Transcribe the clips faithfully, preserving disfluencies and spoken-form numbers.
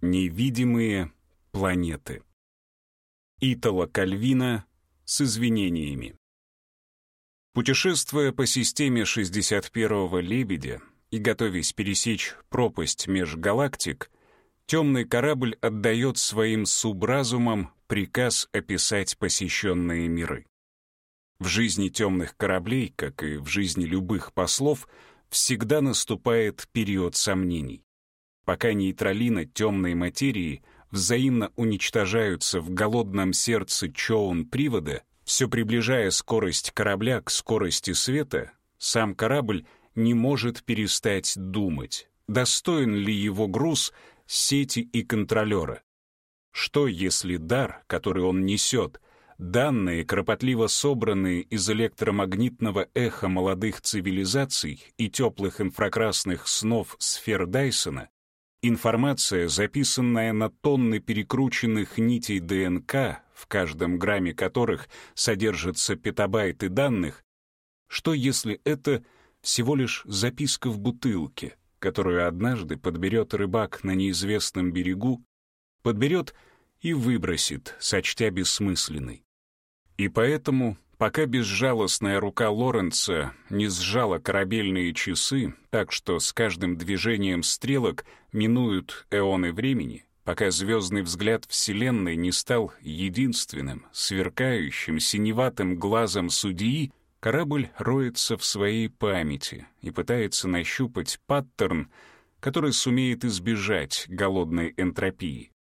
Невидимые планеты. Итало Кальвино с извинениями. Путешествуя по системе шестьдесят первого лебедя и готовясь пересечь пропасть межгалактик, темный корабль отдает своим субразумам приказ описать посещенные миры. В жизни темных кораблей, как и в жизни любых послов, всегда наступает период сомнений. Пока нейтралина темной материи взаимно уничтожаются в голодном сердце Чоун-привода, все приближая скорость корабля к скорости света, сам корабль не может перестать думать, достоин ли его груз сети и контролера. Что, если дар, который он несет, данные, кропотливо собранные из электромагнитного эха молодых цивилизаций и теплых инфракрасных снов сфер Дайсона, информация, записанная на тонны перекрученных нитей ДНК, в каждом грамме которых содержатся петабайты данных, что если это всего лишь записка в бутылке, которую однажды подберет рыбак на неизвестном берегу, подберет и выбросит, сочтя бессмысленной. И поэтому, пока безжалостная рука Лоренца не сжала корабельные часы, так что с каждым движением стрелок минуют эоны времени, пока звездный взгляд Вселенной не стал единственным, сверкающим, синеватым глазом судьи, корабль роется в своей памяти и пытается нащупать паттерн, который сумеет избежать голодной энтропии.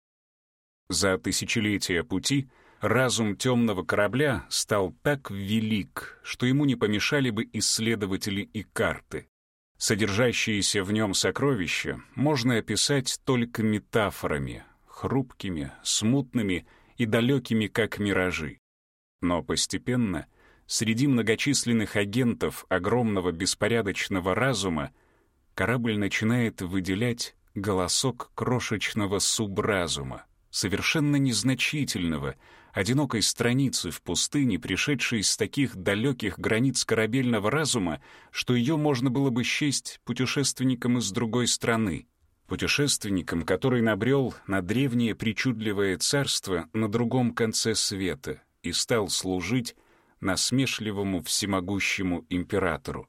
За тысячелетия пути разум темного корабля стал так велик, что ему не помешали бы исследователи и карты. Содержащиеся в нем сокровища можно описать только метафорами, хрупкими, смутными и далекими, как миражи. Но постепенно среди многочисленных агентов огромного беспорядочного разума корабль начинает выделять голосок крошечного субразума, совершенно незначительного, одинокой страницы в пустыне, пришедшей с таких далеких границ корабельного разума, что ее можно было бы счесть путешественником из другой страны, путешественником, который набрел на древнее причудливое царство на другом конце света и стал служить насмешливому всемогущему императору.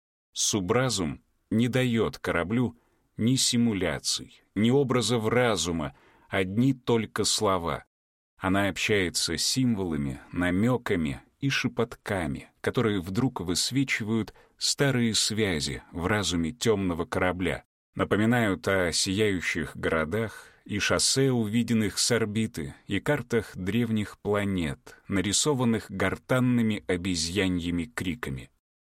Субразум не дает кораблю ни симуляций, ни образов разума, одни только слова. Она общается символами, намеками и шепотками, которые вдруг высвечивают старые связи в разуме темного корабля, напоминают о сияющих городах и шоссе, увиденных с орбиты, и картах древних планет, нарисованных гортанными обезьяньими криками.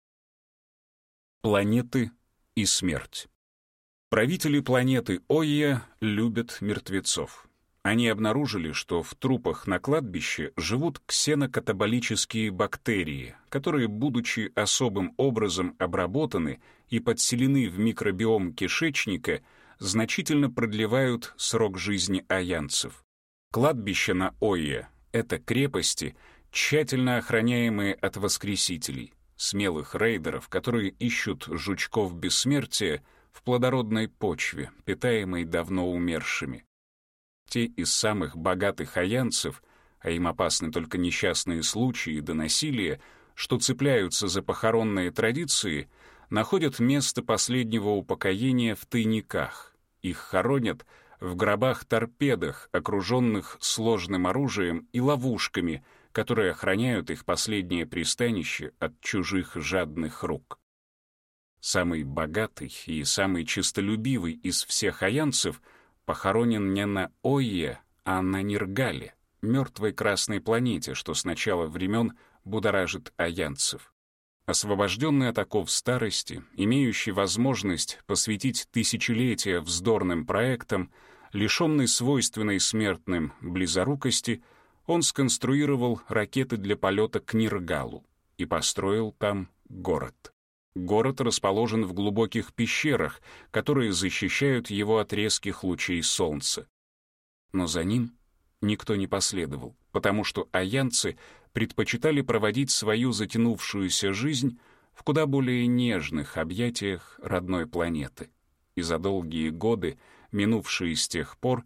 Планеты и смерть. Правители планеты Ойя любят мертвецов. Они обнаружили, что в трупах на кладбище живут ксенокатаболические бактерии, которые, будучи особым образом обработаны и подселены в микробиом кишечника, значительно продлевают срок жизни аянцев. Кладбища на Ойе — это крепости, тщательно охраняемые от воскресителей, смелых рейдеров, которые ищут жучков бессмертия в плодородной почве, питаемой давно умершими. Те из самых богатых аянцев, а им опасны только несчастные случаи до насилия, что цепляются за похоронные традиции, находят место последнего упокоения в тайниках. Их хоронят в гробах-торпедах, окруженных сложным оружием и ловушками, которые охраняют их последнее пристанище от чужих жадных рук. Самый богатый и самый честолюбивый из всех аянцев похоронен не на Ойе, а на Ниргале, мертвой красной планете, что с начала времен будоражит аянцев. Освобожденный от оков старости, имеющий возможность посвятить тысячелетия вздорным проектам, лишенный свойственной смертным близорукости, он сконструировал ракеты для полета к Ниргалу и построил там город. Город расположен в глубоких пещерах, которые защищают его от резких лучей солнца. Но за ним никто не последовал, потому что аянцы предпочитали проводить свою затянувшуюся жизнь в куда более нежных объятиях родной планеты. И за долгие годы, минувшие с тех пор,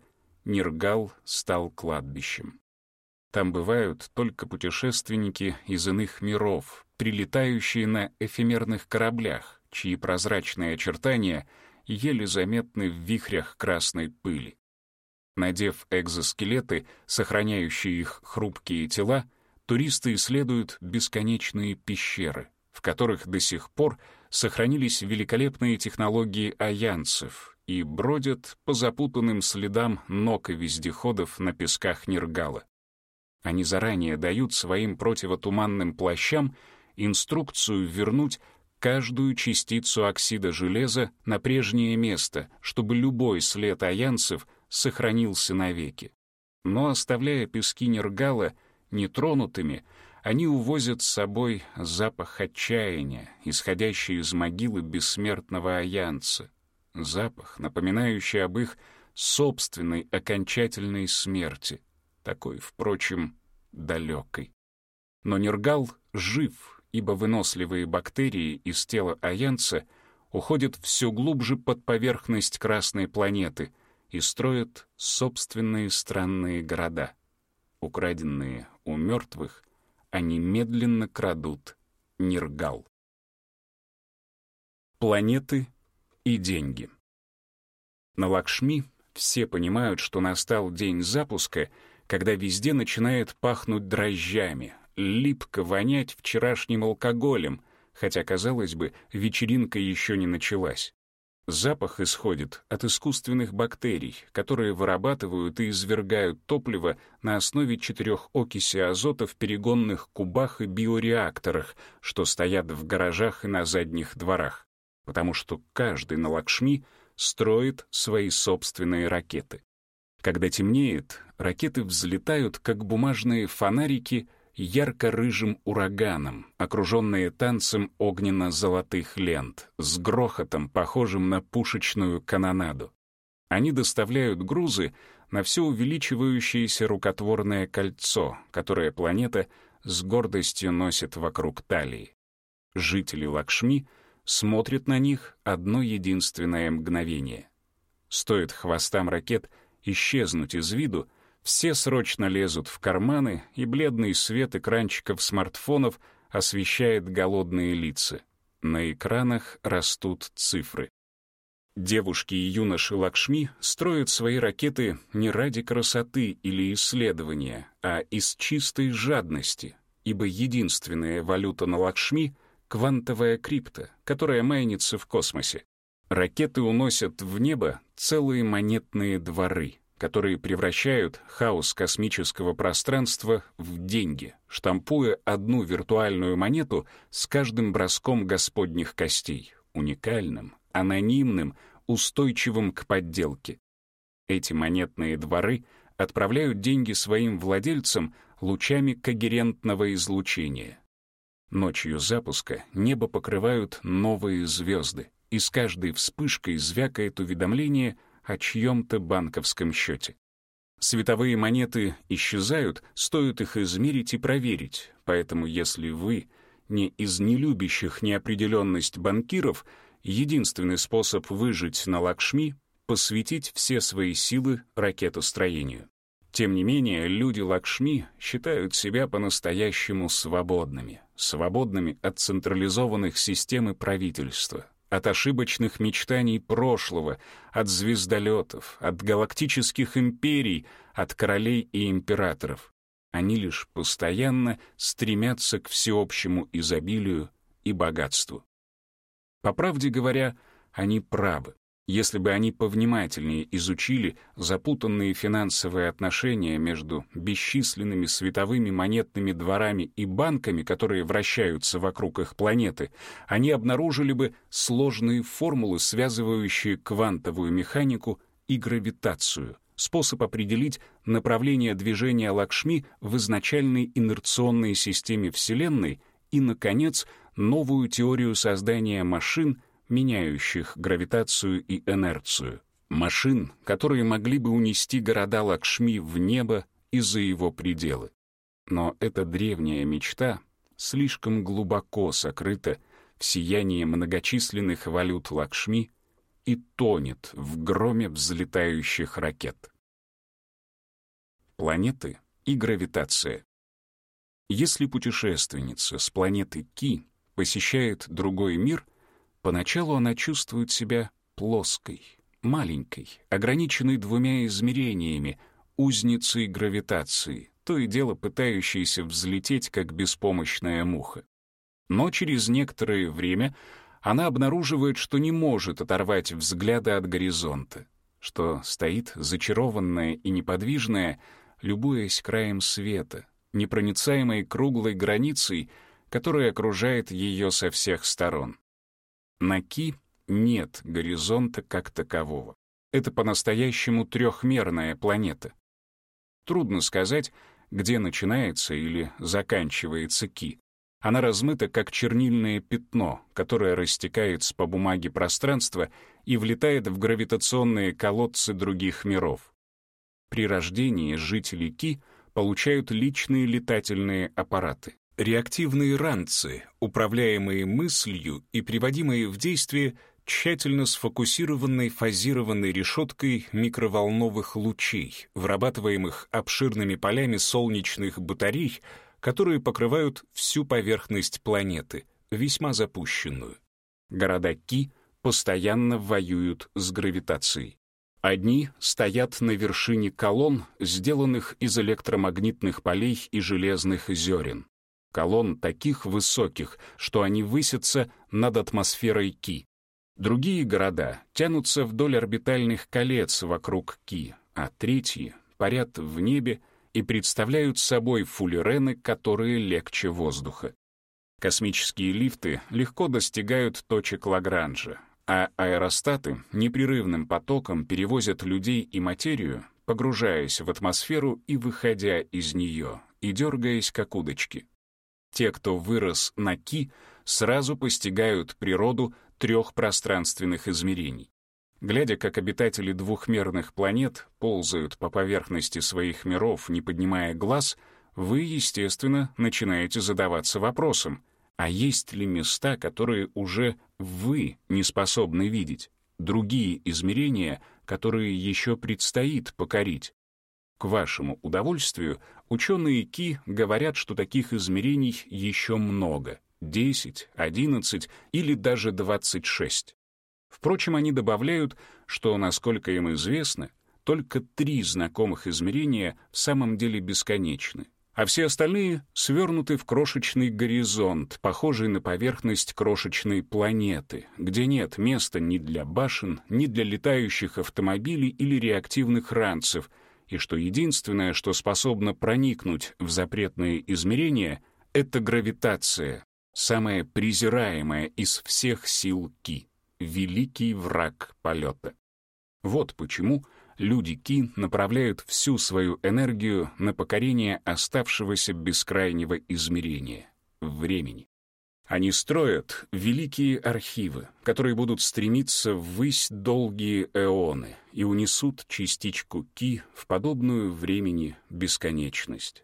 Ниргал стал кладбищем. Там бывают только путешественники из иных миров, прилетающие на эфемерных кораблях, чьи прозрачные очертания еле заметны в вихрях красной пыли. Надев экзоскелеты, сохраняющие их хрупкие тела, туристы исследуют бесконечные пещеры, в которых до сих пор сохранились великолепные технологии аянцев и бродят по запутанным следам ног и вездеходов на песках Ниргала. Они заранее дают своим противотуманным плащам инструкцию вернуть каждую частицу оксида железа на прежнее место, чтобы любой след аянцев сохранился навеки. Но, оставляя пески Ниргала нетронутыми, они увозят с собой запах отчаяния, исходящий из могилы бессмертного аянца, запах, напоминающий об их собственной окончательной смерти, такой, впрочем, далекой. Но Ниргал жив, ибо выносливые бактерии из тела аянца уходят все глубже под поверхность Красной планеты и строят собственные странные города. Украденные у мертвых, они медленно крадут Ниргал. Планеты и деньги. На Лакшми все понимают, что настал день запуска, когда везде начинает пахнуть дрожжами, липко вонять вчерашним алкоголем, хотя, казалось бы, вечеринка еще не началась. Запах исходит от искусственных бактерий, которые вырабатывают и извергают топливо на основе четырех окиси азота в перегонных кубах и биореакторах, что стоят в гаражах и на задних дворах, потому что каждый на Лакшми строит свои собственные ракеты. Когда темнеет, ракеты взлетают, как бумажные фонарики, ярко-рыжим ураганом, окруженные танцем огненно-золотых лент, с грохотом, похожим на пушечную канонаду. Они доставляют грузы на все увеличивающееся рукотворное кольцо, которое планета с гордостью носит вокруг талии. Жители Лакшми смотрят на них одно единственное мгновение. Стоит хвостам ракет исчезнуть из виду, все срочно лезут в карманы, и бледный свет экранчиков смартфонов освещает голодные лица. На экранах растут цифры. Девушки и юноши Лакшми строят свои ракеты не ради красоты или исследования, а из чистой жадности, ибо единственная валюта на Лакшми — квантовая крипта, которая майнится в космосе. Ракеты уносят в небо целые монетные дворы, которые превращают хаос космического пространства в деньги, штампуя одну виртуальную монету с каждым броском господних костей, уникальным, анонимным, устойчивым к подделке. Эти монетные дворы отправляют деньги своим владельцам лучами когерентного излучения. Ночью запуска небо покрывают новые звезды, и с каждой вспышкой звякает уведомление о чьем-то банковском счете. Световые монеты исчезают, стоит их измерить и проверить, поэтому если вы не из нелюбящих неопределенность банкиров, единственный способ выжить на Лакшми — посвятить все свои силы ракетостроению. Тем не менее, люди Лакшми считают себя по-настоящему свободными, свободными от централизованных систем и правительства, от ошибочных мечтаний прошлого, от звездолетов, от галактических империй, от королей и императоров. Они лишь постоянно стремятся к всеобщему изобилию и богатству. По правде говоря, они правы. Если бы они повнимательнее изучили запутанные финансовые отношения между бесчисленными световыми монетными дворами и банками, которые вращаются вокруг их планеты, они обнаружили бы сложные формулы, связывающие квантовую механику и гравитацию, способ определить направление движения Лакшми в изначальной инерционной системе Вселенной и, наконец, новую теорию создания машин, меняющих гравитацию и инерцию. Машин, которые могли бы унести города Лакшми в небо и за его пределы. Но эта древняя мечта слишком глубоко сокрыта в сиянии многочисленных валют Лакшми и тонет в громе взлетающих ракет. Планеты и гравитация. Если путешественница с планеты Ки посещает другой мир, поначалу она чувствует себя плоской, маленькой, ограниченной двумя измерениями, узницей гравитации, то и дело пытающейся взлететь, как беспомощная муха. Но через некоторое время она обнаруживает, что не может оторвать взгляда от горизонта, что стоит зачарованная и неподвижная, любуясь краем света, непроницаемой круглой границей, которая окружает ее со всех сторон. На Ки нет горизонта как такового. Это по-настоящему трехмерная планета. Трудно сказать, где начинается или заканчивается Ки. Она размыта, как чернильное пятно, которое растекается по бумаге пространства и влетает в гравитационные колодцы других миров. При рождении жители Ки получают личные летательные аппараты. Реактивные ранцы, управляемые мыслью и приводимые в действие тщательно сфокусированной фазированной решеткой микроволновых лучей, вырабатываемых обширными полями солнечных батарей, которые покрывают всю поверхность планеты, весьма запущенную. Города Ки постоянно воюют с гравитацией. Одни стоят на вершине колонн, сделанных из электромагнитных полей и железных зерен. Колонн таких высоких, что они высятся над атмосферой Ки. Другие города тянутся вдоль орбитальных колец вокруг Ки, а третьи парят в небе и представляют собой фуллерены, которые легче воздуха. Космические лифты легко достигают точек Лагранжа, а аэростаты непрерывным потоком перевозят людей и материю, погружаясь в атмосферу и выходя из нее, и дергаясь как удочки. Те, кто вырос на Ки, сразу постигают природу трех пространственных измерений. Глядя, как обитатели двухмерных планет ползают по поверхности своих миров, не поднимая глаз, вы, естественно, начинаете задаваться вопросом, а есть ли места, которые уже вы не способны видеть, другие измерения, которые еще предстоит покорить? К вашему удовольствию, ученые Ки говорят, что таких измерений еще много — десять, одиннадцать или даже двадцать шесть. Впрочем, они добавляют, что, насколько им известно, только три знакомых измерения в самом деле бесконечны, а все остальные свернуты в крошечный горизонт, похожий на поверхность крошечной планеты, где нет места ни для башен, ни для летающих автомобилей или реактивных ранцев, и что единственное, что способно проникнуть в запретные измерения, — это гравитация, самая презираемая из всех сил Ки, великий враг полета. Вот почему люди Ки направляют всю свою энергию на покорение оставшегося бескрайнего измерения — времени. Они строят великие архивы, которые будут стремиться ввысь долгие эоны и унесут частичку Ки в подобную времени бесконечность.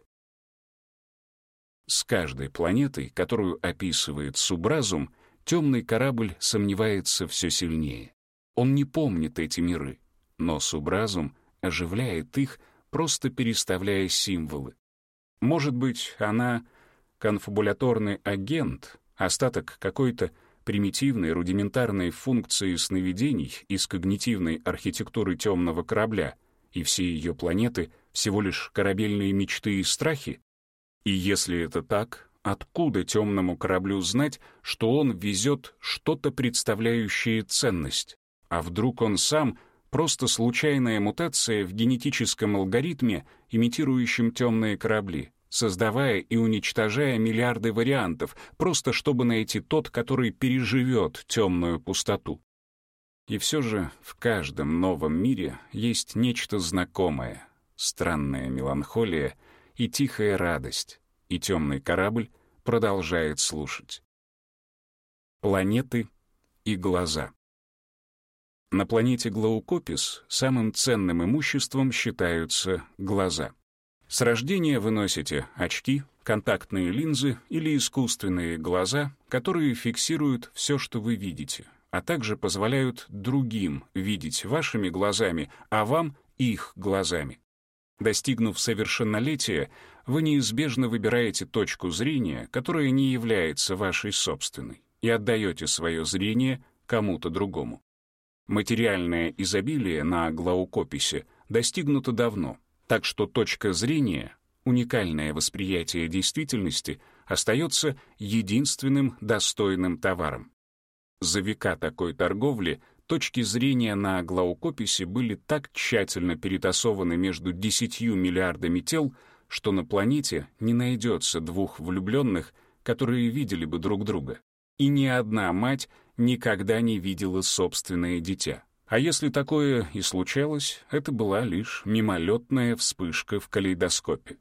С каждой планетой, которую описывает субразум, темный корабль сомневается все сильнее. Он не помнит эти миры, но субразум оживляет их, просто переставляя символы. Может быть, она конфабуляторный агент, остаток какой-то примитивной рудиментарной функции сновидений из когнитивной архитектуры темного корабля, и все ее планеты всего лишь корабельные мечты и страхи? И если это так, откуда темному кораблю знать, что он везет что-то, представляющее ценность? А вдруг он сам просто случайная мутация в генетическом алгоритме, имитирующем темные корабли, создавая и уничтожая миллиарды вариантов, просто чтобы найти тот, который переживет темную пустоту? И все же в каждом новом мире есть нечто знакомое, странная меланхолия и тихая радость, и темный корабль продолжает слушать. Планеты и глаза. На планете Глаукопис самым ценным имуществом считаются глаза. С рождения вы носите очки, контактные линзы или искусственные глаза, которые фиксируют все, что вы видите, а также позволяют другим видеть вашими глазами, а вам — их глазами. Достигнув совершеннолетия, вы неизбежно выбираете точку зрения, которая не является вашей собственной, и отдаете свое зрение кому-то другому. Материальное изобилие на глаукописе достигнуто давно, так что точка зрения, уникальное восприятие действительности, остается единственным достойным товаром. За века такой торговли точки зрения на глаукописе были так тщательно перетасованы между десятью миллиардами тел, что на планете не найдется двух влюбленных, которые видели бы друг друга. И ни одна мать никогда не видела собственное дитя. А если такое и случалось, это была лишь мимолетная вспышка в калейдоскопе.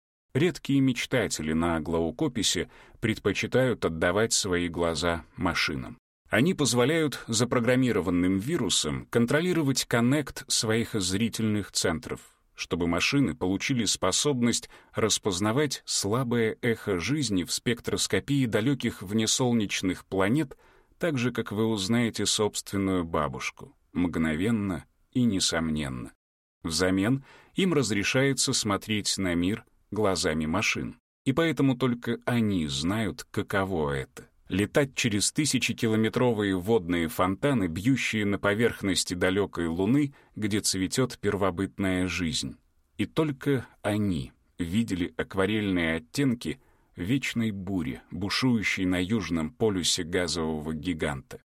Редкие мечтатели на глаукописе предпочитают отдавать свои глаза машинам. Они позволяют запрограммированным вирусам контролировать коннект своих зрительных центров, чтобы машины получили способность распознавать слабое эхо жизни в спектроскопии далеких внесолнечных планет, так же, как вы узнаете собственную бабушку, мгновенно и несомненно. Взамен им разрешается смотреть на мир глазами машин, и поэтому только они знают, каково это. Летать через тысячекилометровые водные фонтаны, бьющие на поверхности далекой Луны, где цветет первобытная жизнь. И только они видели акварельные оттенки вечной бури, бушующей на южном полюсе газового гиганта.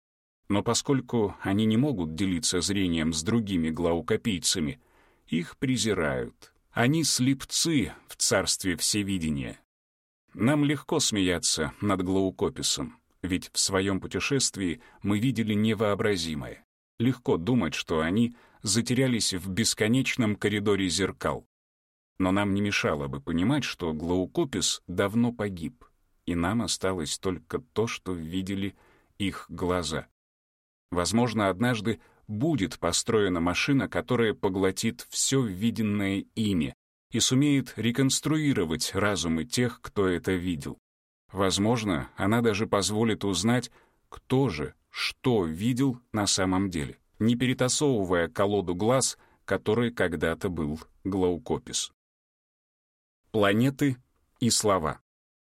Но поскольку они не могут делиться зрением с другими глаукопийцами, их презирают. Они слепцы в царстве всевидения. Нам легко смеяться над глаукописом, ведь в своем путешествии мы видели невообразимое. Легко думать, что они затерялись в бесконечном коридоре зеркал. Но нам не мешало бы понимать, что глаукопис давно погиб, и нам осталось только то, что видели их глаза. Возможно, однажды будет построена машина, которая поглотит все виденное ими и сумеет реконструировать разумы тех, кто это видел. Возможно, она даже позволит узнать, кто же, что видел на самом деле, не перетасовывая колоду глаз, которой когда-то был глаукопис. Планеты и слова.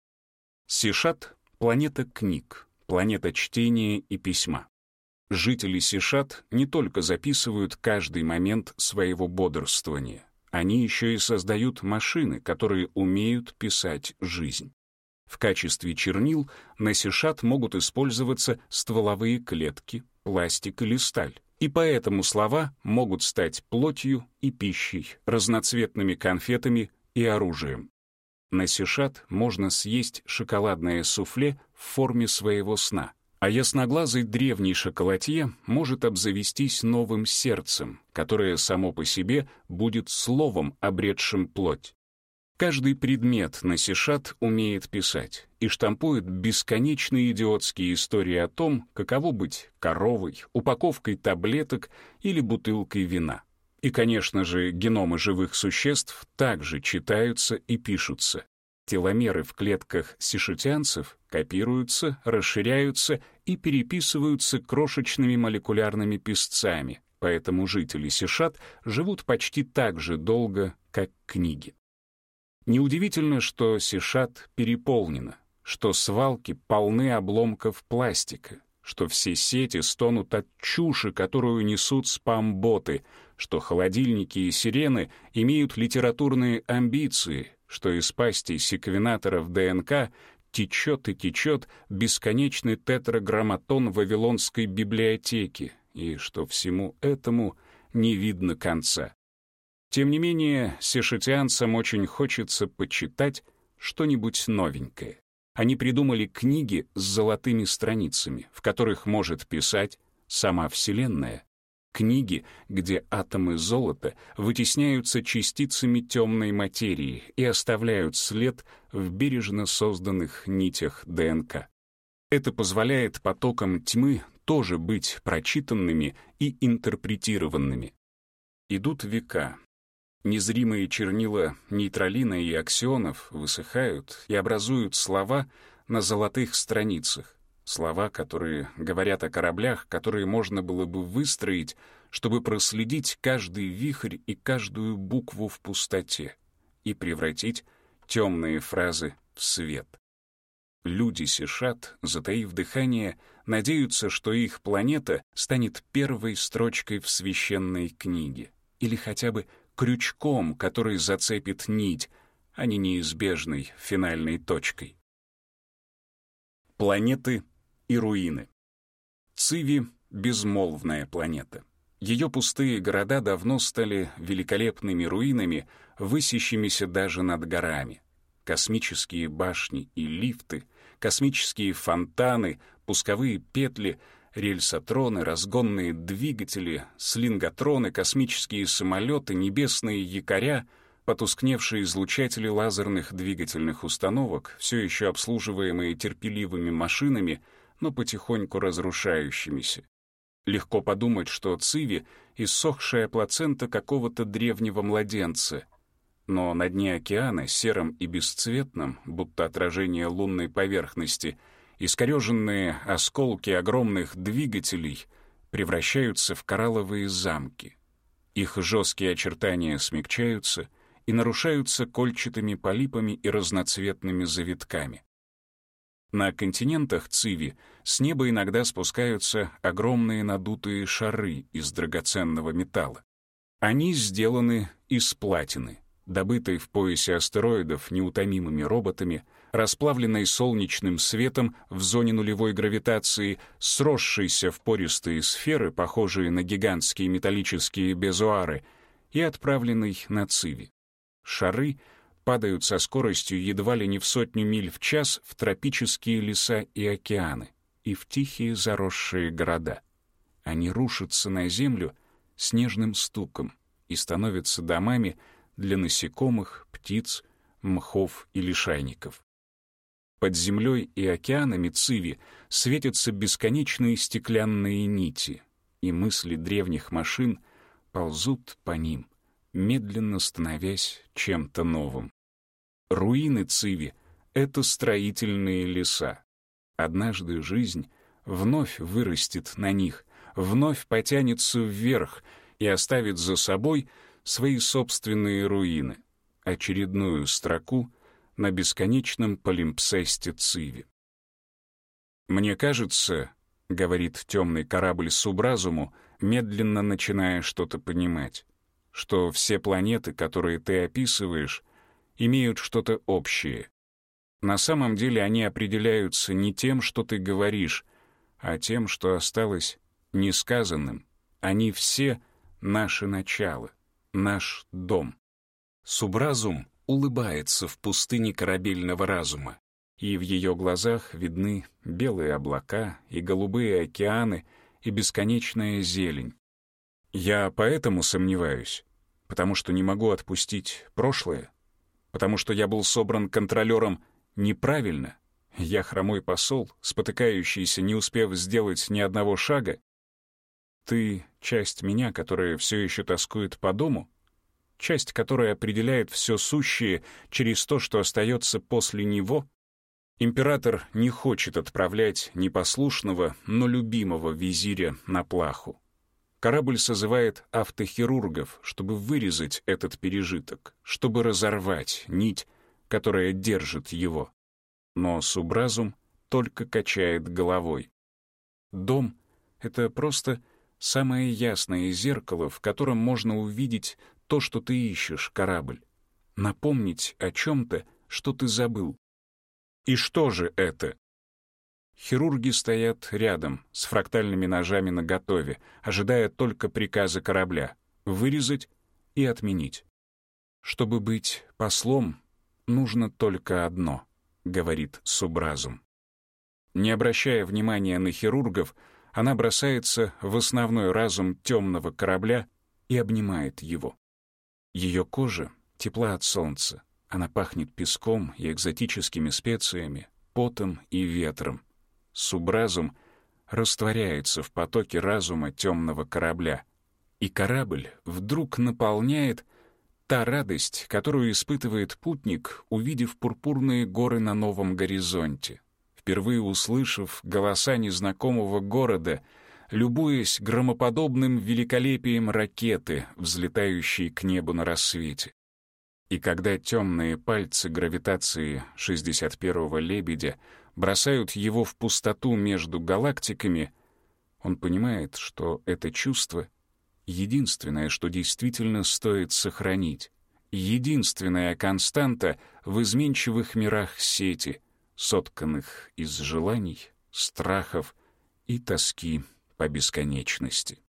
Сишат — планета книг, планета чтения и письма. Жители Сишат не только записывают каждый момент своего бодрствования, они еще и создают машины, которые умеют писать жизнь. В качестве чернил на Сишат могут использоваться стволовые клетки, пластик или сталь, и поэтому слова могут стать плотью и пищей, разноцветными конфетами и оружием. На Сишат можно съесть шоколадное суфле в форме своего сна, а ясноглазый древний шоколадье может обзавестись новым сердцем, которое само по себе будет словом, обретшим плоть. Каждый предмет на Сишат умеет писать и штампует бесконечные идиотские истории о том, каково быть коровой, упаковкой таблеток или бутылкой вина. И, конечно же, геномы живых существ также читаются и пишутся. Теломеры в клетках сишатианцев копируются, расширяются и переписываются крошечными молекулярными писцами, поэтому жители Сишат живут почти так же долго, как книги. Неудивительно, что Сишат переполнена, что свалки полны обломков пластика, что все сети стонут от чуши, которую несут спам-боты, что холодильники и сирены имеют литературные амбиции, что из пастей секвенаторов ДНК течет и течет бесконечный тетраграмматон Вавилонской библиотеки, и что всему этому не видно конца. Тем не менее, сишатианцам очень хочется почитать что-нибудь новенькое. Они придумали книги с золотыми страницами, в которых может писать сама Вселенная. Книги, где атомы золота вытесняются частицами темной материи и оставляют след в бережно созданных нитях ДНК. Это позволяет потокам тьмы тоже быть прочитанными и интерпретированными. Идут века. Незримые чернила нейтралина и аксионов высыхают и образуют слова на золотых страницах. Слова, которые говорят о кораблях, которые можно было бы выстроить, чтобы проследить каждый вихрь и каждую букву в пустоте и превратить темные фразы в свет. Люди Сишат, затаив дыхание, надеются, что их планета станет первой строчкой в священной книге или хотя бы крючком, который зацепит нить, а не неизбежной финальной точкой. Планеты и руины. Циви — безмолвная планета. Ее пустые города давно стали великолепными руинами, высящимися даже над горами. Космические башни и лифты, космические фонтаны, пусковые петли, рельсотроны, разгонные двигатели, слинготроны, космические самолеты, небесные якоря, потускневшие излучатели лазерных двигательных установок, все еще обслуживаемые терпеливыми машинами, но потихоньку разрушающимися. Легко подумать, что Циви — иссохшая плацента какого-то древнего младенца. Но на дне океана, сером и бесцветном, будто отражение лунной поверхности, искореженные осколки огромных двигателей превращаются в коралловые замки. Их жесткие очертания смягчаются и нарушаются кольчатыми полипами и разноцветными завитками. На континентах Циви с неба иногда спускаются огромные надутые шары из драгоценного металла. Они сделаны из платины, добытой в поясе астероидов неутомимыми роботами, расплавленной солнечным светом в зоне нулевой гравитации, сросшейся в пористые сферы, похожие на гигантские металлические безуары, и отправленной на Циви. Шары падают со скоростью едва ли не в сотню миль в час в тропические леса и океаны и в тихие заросшие города. Они рушатся на землю снежным стуком и становятся домами для насекомых, птиц, мхов и лишайников. Под землей и океанами Циви светятся бесконечные стеклянные нити, и мысли древних машин ползут по ним, медленно становясь чем-то новым. Руины Циви — это строительные леса. Однажды жизнь вновь вырастет на них, вновь потянется вверх и оставит за собой свои собственные руины, очередную строку на бесконечном полимпсесте Циви. «Мне кажется, — говорит темный корабль субразуму, медленно начиная что-то понимать, — что все планеты, которые ты описываешь, имеют что-то общее. На самом деле они определяются не тем, что ты говоришь, а тем, что осталось несказанным. Они все — наше начало, наш дом». Субразум улыбается в пустыне корабельного разума, и в ее глазах видны белые облака и голубые океаны и бесконечная зелень. Я поэтому сомневаюсь, потому что не могу отпустить прошлое, потому что я был собран контролером неправильно, я хромой посол, спотыкающийся, не успев сделать ни одного шага. Ты — часть меня, которая все еще тоскует по дому, часть, которая определяет все сущее через то, что остается после него. Император не хочет отправлять непослушного, но любимого визиря на плаху. Корабль созывает автохирургов, чтобы вырезать этот пережиток, чтобы разорвать нить, которая держит его. Но субразум только качает головой. Дом — это просто самое ясное зеркало, в котором можно увидеть то, что ты ищешь, корабль. Напомнить о чем-то, что ты забыл. И что же это? Хирурги стоят рядом, с фрактальными ножами наготове, ожидая только приказа корабля — вырезать и отменить. «Чтобы быть послом, нужно только одно», — говорит субразум. Не обращая внимания на хирургов, она бросается в основной разум темного корабля и обнимает его. Ее кожа тепла от солнца, она пахнет песком и экзотическими специями, потом и ветром. Субразум растворяется в потоке разума темного корабля, и корабль вдруг наполняет та радость, которую испытывает путник, увидев пурпурные горы на новом горизонте, впервые услышав голоса незнакомого города, любуясь громоподобным великолепием ракеты, взлетающей к небу на рассвете. И когда темные пальцы гравитации шестьдесят первого лебедя бросают его в пустоту между галактиками, он понимает, что это чувство — единственное, что действительно стоит сохранить, единственная константа в изменчивых мирах сети, сотканных из желаний, страхов и тоски по бесконечности.